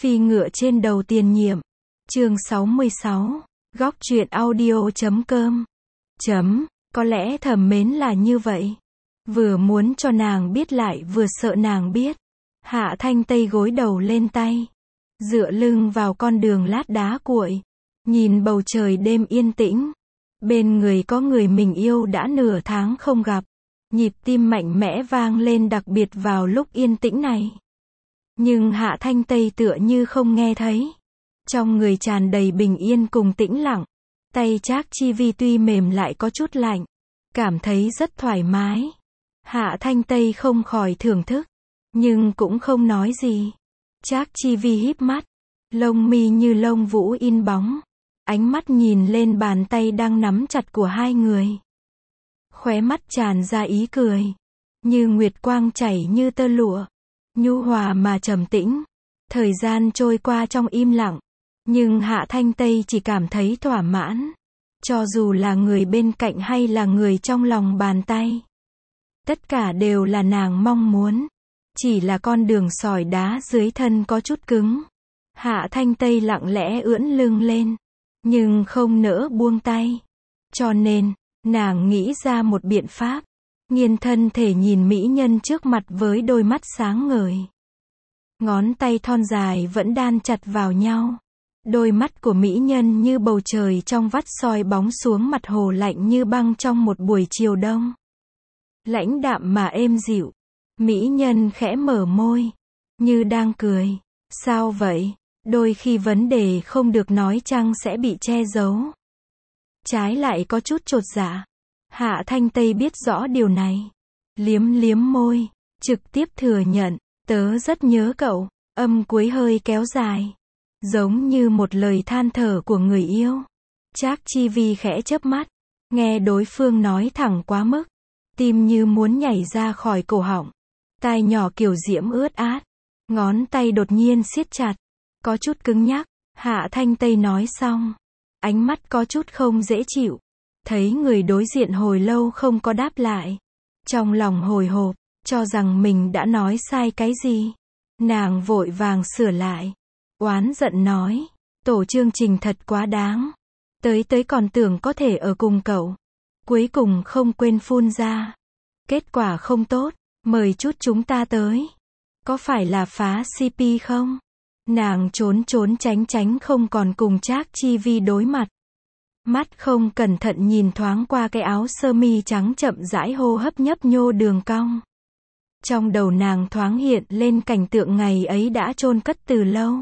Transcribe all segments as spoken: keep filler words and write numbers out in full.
Phi ngựa trên đầu tiền nhiệm. Chương sáu mươi sáu. Góc truyện audio chấm com. Chấm. Có lẽ thầm mến là như vậy. Vừa muốn cho nàng biết lại vừa sợ nàng biết. Hạ Thanh Tây gối đầu lên tay. Dựa lưng vào con đường lát đá cuội. Nhìn bầu trời đêm yên tĩnh. Bên người có người mình yêu đã nửa tháng không gặp. Nhịp tim mạnh mẽ vang lên đặc biệt vào lúc yên tĩnh này. Nhưng Hạ Thanh Tây tựa như không nghe thấy. Trong người tràn đầy bình yên cùng tĩnh lặng. Tay Trác Chi Vi tuy mềm lại có chút lạnh. Cảm thấy rất thoải mái. Hạ Thanh Tây không khỏi thưởng thức. Nhưng cũng không nói gì. Trác Chi Vi híp mắt. Lông mi như lông vũ in bóng. Ánh mắt nhìn lên bàn tay đang nắm chặt của hai người. Khóe mắt tràn ra ý cười. Như nguyệt quang chảy như tơ lụa. Nhu hòa mà trầm tĩnh. Thời gian trôi qua trong im lặng. Nhưng Hạ Thanh Tây chỉ cảm thấy thỏa mãn. Cho dù là người bên cạnh hay là người trong lòng bàn tay. Tất cả đều là nàng mong muốn. Chỉ là con đường sỏi đá dưới thân có chút cứng. Hạ Thanh Tây lặng lẽ ưỡn lưng lên. Nhưng không nỡ buông tay. Cho nên, nàng nghĩ ra một biện pháp. Nghiêng thân thể nhìn mỹ nhân trước mặt với đôi mắt sáng ngời. Ngón tay thon dài vẫn đan chặt vào nhau. Đôi mắt của mỹ nhân như bầu trời trong vắt soi bóng xuống mặt hồ lạnh như băng trong một buổi chiều đông. Lãnh đạm mà êm dịu. Mỹ nhân khẽ mở môi. Như đang cười. Sao vậy? Đôi khi vấn đề không được nói chăng sẽ bị che giấu. Trái lại có chút chột dạ. Hạ Thanh Tây biết rõ điều này. Liếm liếm môi. Trực tiếp thừa nhận. Tớ rất nhớ cậu. Âm cuối hơi kéo dài. Giống như một lời than thở của người yêu. Trác Chi Vi khẽ chớp mắt. Nghe đối phương nói thẳng quá mức. Tim như muốn nhảy ra khỏi cổ họng. Tai nhỏ kiểu diễm ướt át. Ngón tay đột nhiên siết chặt. Có chút cứng nhắc. Hạ Thanh Tây nói xong. Ánh mắt có chút không dễ chịu. Thấy người đối diện hồi lâu không có đáp lại. Trong lòng hồi hộp. Cho rằng mình đã nói sai cái gì. Nàng vội vàng sửa lại. Oán giận nói. Tổ chương trình thật quá đáng. Tới tới còn tưởng có thể ở cùng cậu. Cuối cùng không quên phun ra. Kết quả không tốt. Mời chút chúng ta tới. Có phải là phá xê pê không? Nàng trốn trốn tránh tránh không còn cùng Trác Chi Vi đối mặt. Mắt không cẩn thận nhìn thoáng qua cái áo sơ mi trắng chậm rãi hô hấp nhấp nhô đường cong. Trong đầu nàng thoáng hiện lên cảnh tượng ngày ấy đã chôn cất từ lâu.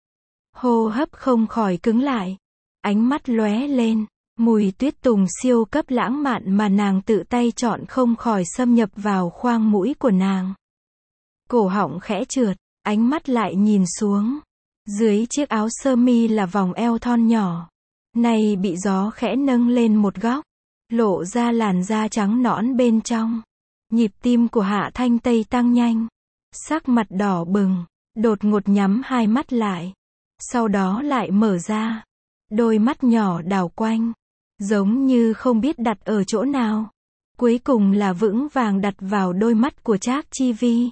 Hô hấp không khỏi cứng lại. Ánh mắt lóe lên. Mùi tuyết tùng siêu cấp lãng mạn mà nàng tự tay chọn không khỏi xâm nhập vào khoang mũi của nàng. Cổ họng khẽ trượt. Ánh mắt lại nhìn xuống. Dưới chiếc áo sơ mi là vòng eo thon nhỏ. Này bị gió khẽ nâng lên một góc. Lộ ra làn da trắng nõn bên trong. Nhịp tim của Hạ Thanh Tây tăng nhanh. Sắc mặt đỏ bừng. Đột ngột nhắm hai mắt lại. Sau đó lại mở ra. Đôi mắt nhỏ đảo quanh. Giống như không biết đặt ở chỗ nào. Cuối cùng là vững vàng đặt vào đôi mắt của Trác Chi Vi.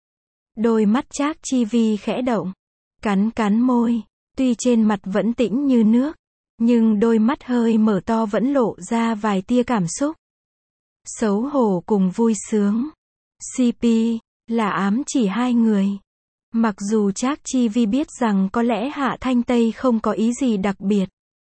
Đôi mắt Trác Chi Vi khẽ động. Cắn cắn môi. Tuy trên mặt vẫn tĩnh như nước. Nhưng đôi mắt hơi mở to vẫn lộ ra vài tia cảm xúc. Xấu hổ cùng vui sướng. xê pê. Là ám chỉ hai người. Mặc dù Trác Chi Vi biết rằng có lẽ Hạ Thanh Tây không có ý gì đặc biệt.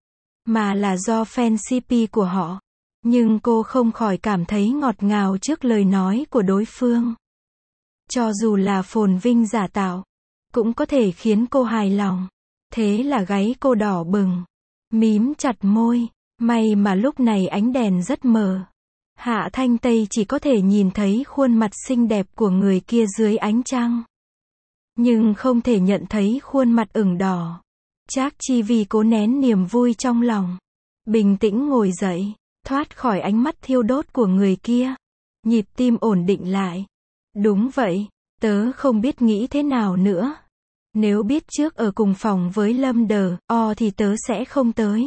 Mà là do fan xê pê của họ. Nhưng cô không khỏi cảm thấy ngọt ngào trước lời nói của đối phương. Cho dù là phồn vinh giả tạo. Cũng có thể khiến cô hài lòng. Thế là gáy cô đỏ bừng. Mím chặt môi. May mà lúc này ánh đèn rất mờ. Hạ Thanh Tây chỉ có thể nhìn thấy khuôn mặt xinh đẹp của người kia dưới ánh trăng. Nhưng không thể nhận thấy khuôn mặt ửng đỏ. Trác Chi Vi cố nén niềm vui trong lòng. Bình tĩnh ngồi dậy. Thoát khỏi ánh mắt thiêu đốt của người kia. Nhịp tim ổn định lại. Đúng vậy. Tớ không biết nghĩ thế nào nữa. Nếu biết trước ở cùng phòng với Lâm Đờ, o thì tớ sẽ không tới.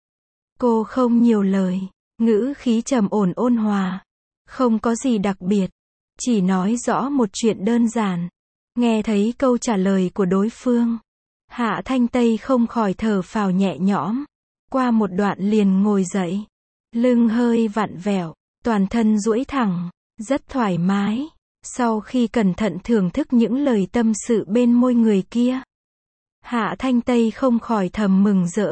Cô không nhiều lời. Ngữ khí trầm ổn ôn hòa. Không có gì đặc biệt. Chỉ nói rõ một chuyện đơn giản. Nghe thấy câu trả lời của đối phương. Hạ Thanh Tây không khỏi thở phào nhẹ nhõm. Qua một đoạn liền ngồi dậy. Lưng hơi vặn vẹo, toàn thân duỗi thẳng, rất thoải mái. Sau khi cẩn thận thưởng thức những lời tâm sự bên môi người kia, Hạ Thanh Tây không khỏi thầm mừng rỡ.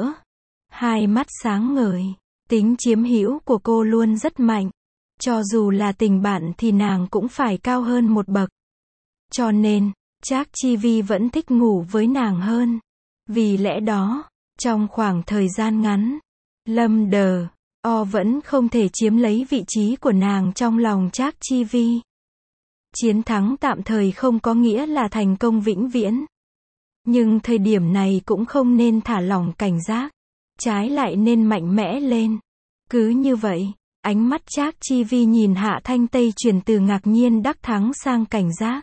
Hai mắt sáng ngời, tính chiếm hữu của cô luôn rất mạnh. Cho dù là tình bạn thì nàng cũng phải cao hơn một bậc. Cho nên, Trác Chi Vi vẫn thích ngủ với nàng hơn. Vì lẽ đó, trong khoảng thời gian ngắn, Lâm Đờ O vẫn không thể chiếm lấy vị trí của nàng trong lòng Trác Chi Vi. Chiến thắng tạm thời không có nghĩa là thành công vĩnh viễn. Nhưng thời điểm này cũng không nên thả lỏng cảnh giác. Trái lại nên mạnh mẽ lên. Cứ như vậy, ánh mắt Trác Chi Vi nhìn Hạ Thanh Tây chuyển từ ngạc nhiên đắc thắng sang cảnh giác.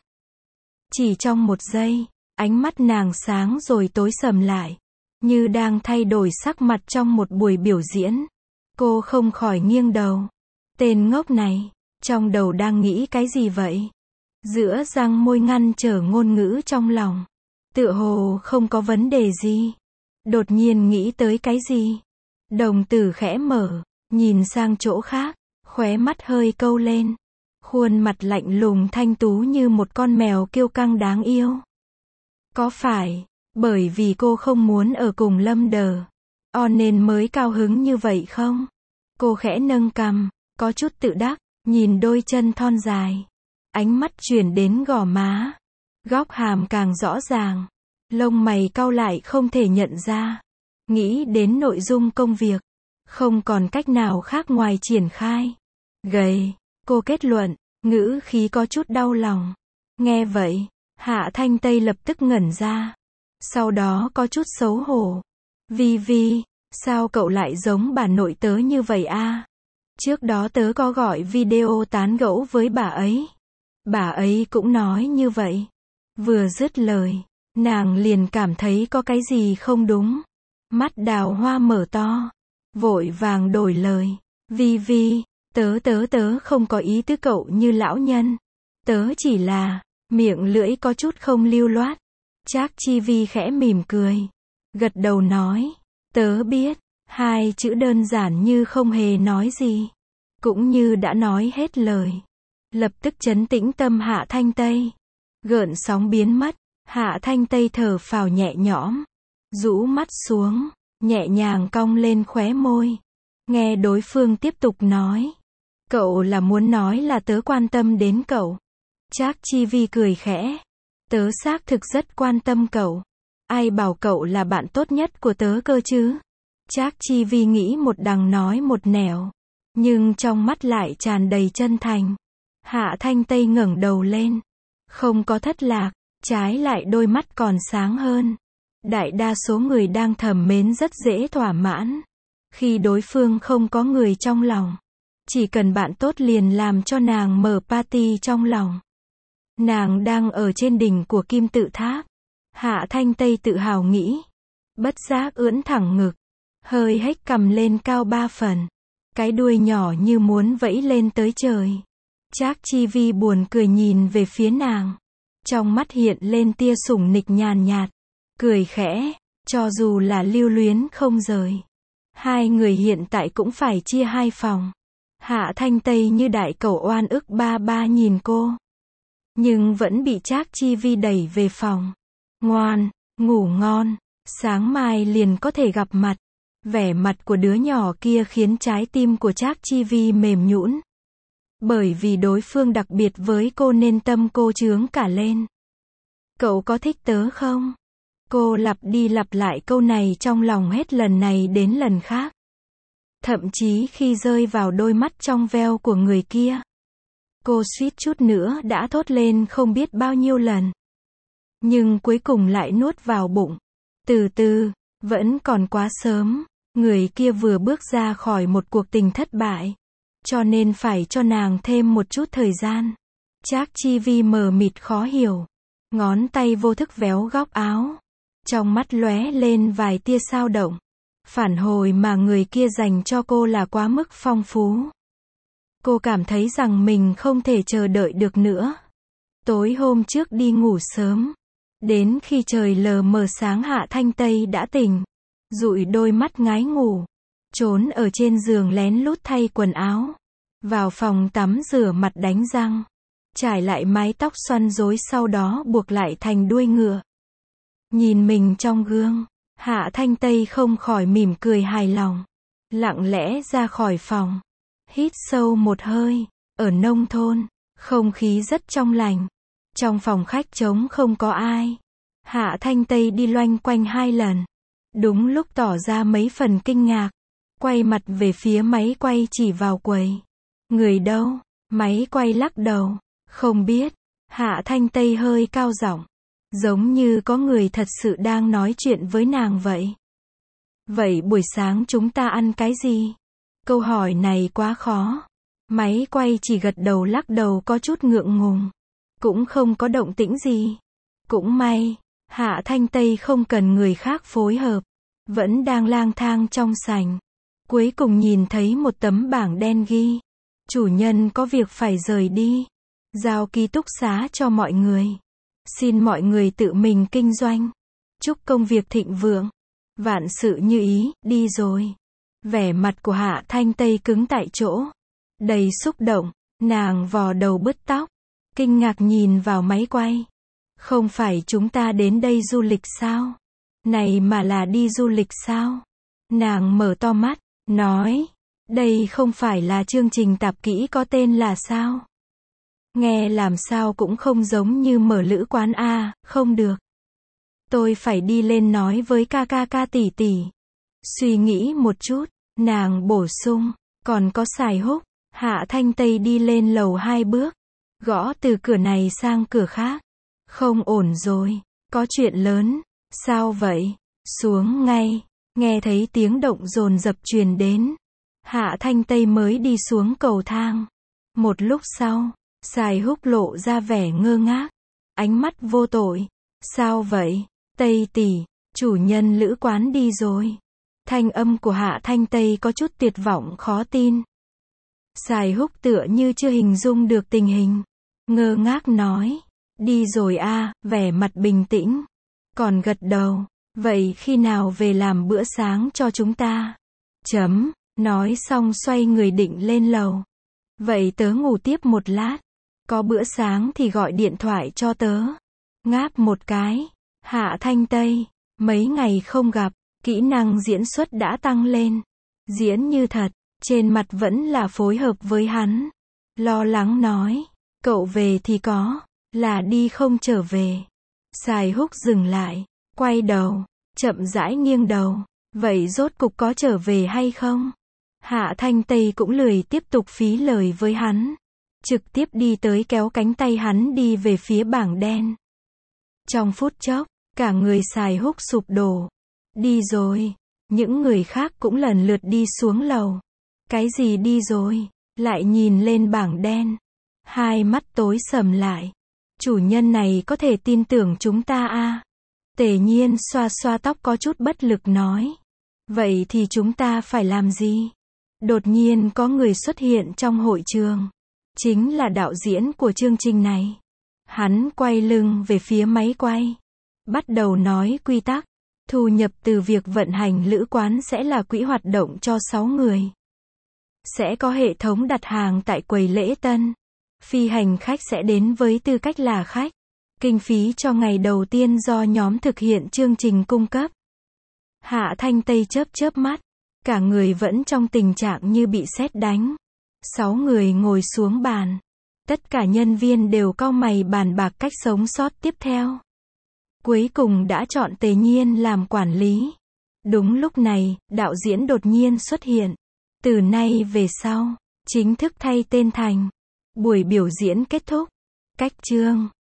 Chỉ trong một giây, ánh mắt nàng sáng rồi tối sầm lại. Như đang thay đổi sắc mặt trong một buổi biểu diễn. Cô không khỏi nghiêng đầu. Tên ngốc này, trong đầu đang nghĩ cái gì vậy? Giữa răng môi ngăn trở ngôn ngữ trong lòng. Tựa hồ không có vấn đề gì. Đột nhiên nghĩ tới cái gì? Đồng tử khẽ mở, nhìn sang chỗ khác, khóe mắt hơi câu lên. Khuôn mặt lạnh lùng thanh tú như một con mèo kiêu căng đáng yêu. Có phải, bởi vì cô không muốn ở cùng Lâm Đờ O nên mới cao hứng như vậy không? Cô khẽ nâng cằm, có chút tự đắc, nhìn đôi chân thon dài. Ánh mắt chuyển đến gò má. Góc hàm càng rõ ràng. Lông mày cau lại không thể nhận ra. Nghĩ đến nội dung công việc. Không còn cách nào khác ngoài triển khai. Gầy, cô kết luận, ngữ khí có chút đau lòng. Nghe vậy, Hạ Thanh Tây lập tức ngẩn ra. Sau đó có chút xấu hổ. Vi Vi, sao cậu lại giống bà nội tớ như vậy a? Trước đó tớ có gọi video tán gẫu với bà ấy. Bà ấy cũng nói như vậy. Vừa dứt lời, nàng liền cảm thấy có cái gì không đúng. Mắt đào hoa mở to. Vội vàng đổi lời. Vi Vi, tớ tớ tớ không có ý tứ cậu như lão nhân. Tớ chỉ là, miệng lưỡi có chút không lưu loát. Trác Chi Vi khẽ mỉm cười. Gật đầu nói. Tớ biết. Hai chữ đơn giản như không hề nói gì. Cũng như đã nói hết lời. Lập tức trấn tĩnh tâm Hạ Thanh Tây. Gợn sóng biến mất. Hạ Thanh Tây thở phào nhẹ nhõm. Rũ mắt xuống. Nhẹ nhàng cong lên khóe môi. Nghe đối phương tiếp tục nói. Cậu là muốn nói là tớ quan tâm đến cậu. Trác Chi Vi cười khẽ. Tớ xác thực rất quan tâm cậu. Ai bảo cậu là bạn tốt nhất của tớ cơ chứ? Trác Chi Vi nghĩ một đằng nói một nẻo. Nhưng trong mắt lại tràn đầy chân thành. Hạ Thanh Tây ngẩng đầu lên. Không có thất lạc. Trái lại đôi mắt còn sáng hơn. Đại đa số người đang thầm mến rất dễ thỏa mãn. Khi đối phương không có người trong lòng. Chỉ cần bạn tốt liền làm cho nàng mở party trong lòng. Nàng đang ở trên đỉnh của kim tự tháp. Hạ Thanh Tây tự hào nghĩ. Bất giác ưỡn thẳng ngực. Hơi hếch cằm lên cao ba phần. Cái đuôi nhỏ như muốn vẫy lên tới trời. Trác Chi Vi buồn cười nhìn về phía nàng. Trong mắt hiện lên tia sủng nịch nhàn nhạt. Cười khẽ, cho dù là lưu luyến không rời. Hai người hiện tại cũng phải chia hai phòng. Hạ Thanh Tây như đại cẩu oan ức ba ba nhìn cô. Nhưng vẫn bị Trác Chi Vi đẩy về phòng. Ngoan, ngủ ngon, sáng mai liền có thể gặp mặt. Vẻ mặt của đứa nhỏ kia khiến trái tim của Trác Chi Vi mềm nhũn. Bởi vì đối phương đặc biệt với cô nên tâm cô chướng cả lên. Cậu có thích tớ không? Cô lặp đi lặp lại câu này trong lòng hết lần này đến lần khác. Thậm chí khi rơi vào đôi mắt trong veo của người kia. Cô suýt chút nữa đã thốt lên không biết bao nhiêu lần. Nhưng cuối cùng lại nuốt vào bụng. Từ từ, vẫn còn quá sớm. Người kia vừa bước ra khỏi một cuộc tình thất bại. Cho nên phải cho nàng thêm một chút thời gian. Trác Chi Vi mờ mịt khó hiểu. Ngón tay vô thức véo góc áo. Trong mắt lóe lên vài tia dao động. Phản hồi mà người kia dành cho cô là quá mức phong phú. Cô cảm thấy rằng mình không thể chờ đợi được nữa. Tối hôm trước đi ngủ sớm. Đến khi trời lờ mờ sáng Hạ Thanh Tây đã tỉnh, dụi đôi mắt ngái ngủ, trốn ở trên giường lén lút thay quần áo, vào phòng tắm rửa mặt đánh răng, trải lại mái tóc xoăn rối sau đó buộc lại thành đuôi ngựa. Nhìn mình trong gương, Hạ Thanh Tây không khỏi mỉm cười hài lòng, lặng lẽ ra khỏi phòng, hít sâu một hơi. Ở nông thôn, không khí rất trong lành, trong phòng khách trống không có ai. Hạ Thanh Tây đi loanh quanh hai lần, đúng lúc tỏ ra mấy phần kinh ngạc, quay mặt về phía máy quay chỉ vào quầy. Người đâu? Máy quay lắc đầu, không biết. Hạ Thanh Tây hơi cao giọng, giống như có người thật sự đang nói chuyện với nàng vậy. Vậy buổi sáng chúng ta ăn cái gì? Câu hỏi này quá khó. Máy quay chỉ gật đầu lắc đầu có chút ngượng ngùng, cũng không có động tĩnh gì. Cũng may, Hạ Thanh Tây không cần người khác phối hợp, vẫn đang lang thang trong sảnh. Cuối cùng nhìn thấy một tấm bảng đen ghi, chủ nhân có việc phải rời đi, giao ký túc xá cho mọi người. Xin mọi người tự mình kinh doanh, chúc công việc thịnh vượng, vạn sự như ý, đi rồi. Vẻ mặt của Hạ Thanh Tây cứng tại chỗ, đầy xúc động, nàng vò đầu bứt tóc, kinh ngạc nhìn vào máy quay. Không phải chúng ta đến đây du lịch sao? Này mà là đi du lịch sao? Nàng mở to mắt, nói, đây không phải là chương trình tạp kỹ có tên là sao? Nghe làm sao cũng không giống như mở lữ quán a, không được. Tôi phải đi lên nói với ca ca ca tỷ tỷ. Suy nghĩ một chút, nàng bổ sung, còn có Sài Húc. Hạ Thanh Tây đi lên lầu hai bước, gõ từ cửa này sang cửa khác. Không ổn rồi, có chuyện lớn. Sao vậy? Xuống ngay. Nghe thấy tiếng động dồn dập truyền đến, Hạ Thanh Tây mới đi xuống cầu thang. Một lúc sau, Sài Húc lộ ra vẻ ngơ ngác, ánh mắt vô tội. Sao vậy? Tây tỷ, chủ nhân lữ quán đi rồi. Thanh âm của Hạ Thanh Tây có chút tuyệt vọng khó tin. Sài Húc tựa như chưa hình dung được tình hình, ngơ ngác nói, đi rồi a, vẻ mặt bình tĩnh, còn gật đầu, vậy khi nào về làm bữa sáng cho chúng ta? Chấm, nói xong xoay người định lên lầu. Vậy tớ ngủ tiếp một lát, có bữa sáng thì gọi điện thoại cho tớ. Ngáp một cái, Hạ Thanh Tây, mấy ngày không gặp, kỹ năng diễn xuất đã tăng lên, diễn như thật. Trên mặt vẫn là phối hợp với hắn. Lo lắng nói, cậu về thì có, là đi không trở về. Sài Húc dừng lại, quay đầu, chậm rãi nghiêng đầu. Vậy rốt cục có trở về hay không? Hạ Thanh Tây cũng lười tiếp tục phí lời với hắn, trực tiếp đi tới kéo cánh tay hắn đi về phía bảng đen. Trong phút chốc, cả người Sài Húc sụp đổ. Đi rồi. Những người khác cũng lần lượt đi xuống lầu. Cái gì đi rồi? Lại nhìn lên bảng đen. Hai mắt tối sầm lại. Chủ nhân này có thể tin tưởng chúng ta a? Tề Nhiên xoa xoa tóc có chút bất lực nói. Vậy thì chúng ta phải làm gì? Đột nhiên có người xuất hiện trong hội trường. Chính là đạo diễn của chương trình này. Hắn quay lưng về phía máy quay, bắt đầu nói quy tắc. Thu nhập từ việc vận hành lữ quán sẽ là quỹ hoạt động cho sáu người. Sẽ có hệ thống đặt hàng tại quầy lễ tân. Phi hành khách sẽ đến với tư cách là khách. Kinh phí cho ngày đầu tiên do nhóm thực hiện chương trình cung cấp. Hạ Thanh Tây chớp chớp mắt, cả người vẫn trong tình trạng như bị sét đánh. Sáu người ngồi xuống bàn. Tất cả nhân viên đều cau mày bàn bạc cách sống sót tiếp theo. Cuối cùng đã chọn Tề Nhiên làm quản lý. Đúng lúc này, đạo diễn đột nhiên xuất hiện. Từ nay về sau, chính thức thay tên thành. Buổi biểu diễn kết thúc. Cách chương.